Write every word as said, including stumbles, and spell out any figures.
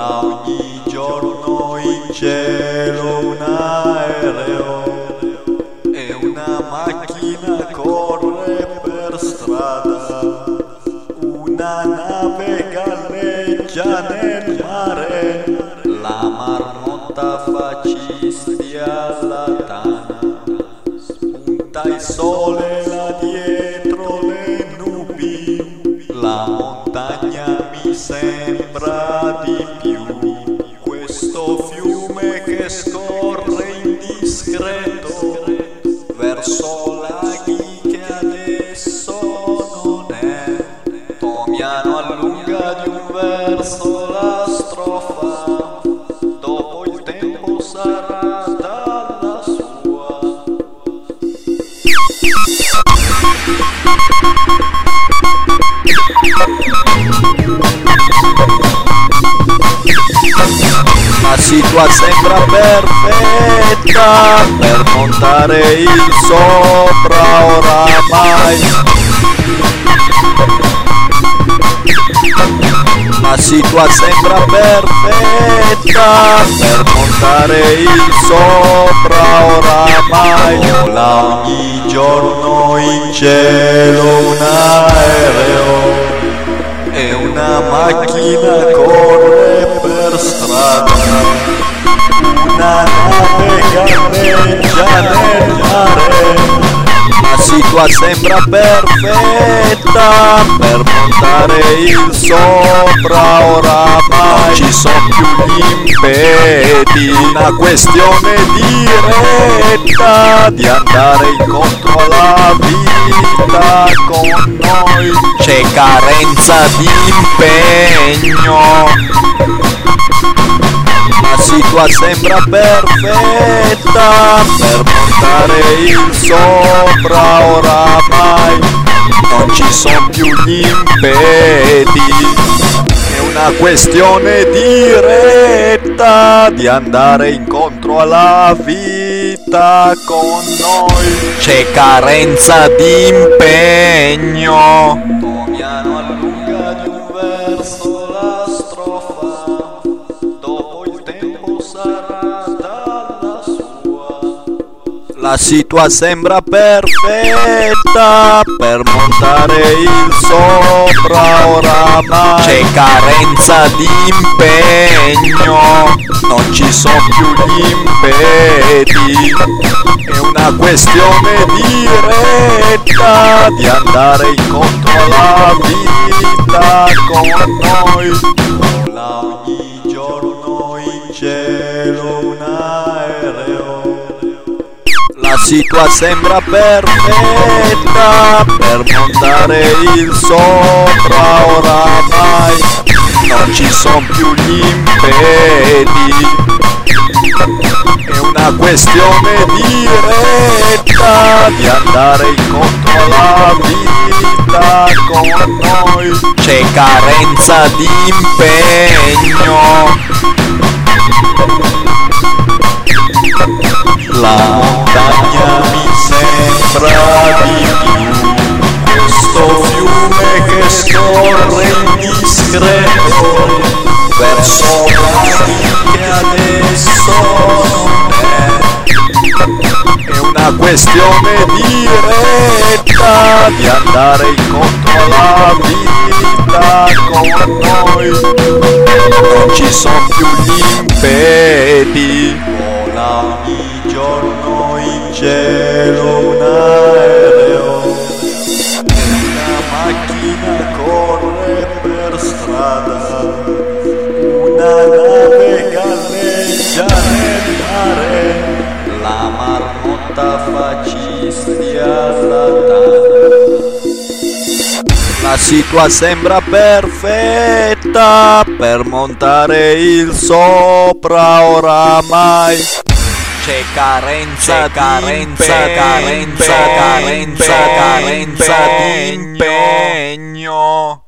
Vola ogni giorno in cielo un aereo e una macchina corre per strada, una nave galleggia nel mare, la marmotta fascistia alla tana, spunta il sole là dietro le nubi, la montagna mi sembra di più, questo fiume che scorre indiscreto verso laghi che adesso non è. Tomiano allunga di un verso la strofa, dopo il tempo sarà dalla sua. La situazione sembra perfetta per montare il sopra oramai. La situazione sembra perfetta per montare il sopra oramai. Vola ogni giorno in cielo un aereo e una macchina corre per strada, una nave galleggia nel mare. La situazione sembra perfetta per montare il sopra oramai. Non ci sono più gli impedi, una questione diretta di andare incontro alla vita con noi. C'è carenza di impegno, la situazione sembra perfetta per montare il sopra oramai. Non ci sono più gli impedi, è una questione diretta di andare incontro alla vita con noi. C'è carenza di impegno. Tomiano allunga di un verso la strofa, dopo il tempo sarà dalla sua. La situazione sembra perfetta per montare il sopra oramai. C'è carenza di impegno, non ci sono più gli impedi, è una questione diretta di andare incontro alla vita con noi. Vola ogni giorno in cielo un aereo, la situazione sembra perfetta per montare il sopra oramai. Non ci sono più gli impedi, è una questione diretta di andare incontro alla vita con noi. C'è carenza di impegno, la montagna mi sembra di più, questo fiume che scorre indiscreto verso laghi che adesso non è. È una questione diretta di andare incontro alla vita con noi. Non ci sono più gli impedi. Vola ogni giorno in cielo un aereo e una macchina corre per strada, una nave galleggia nel mare, la marmotta fascistia alla tana. La situazione sembra perfetta per montare il sopra oramai. C'è carenza, carenza, carenza, carenza, carenza di impegno.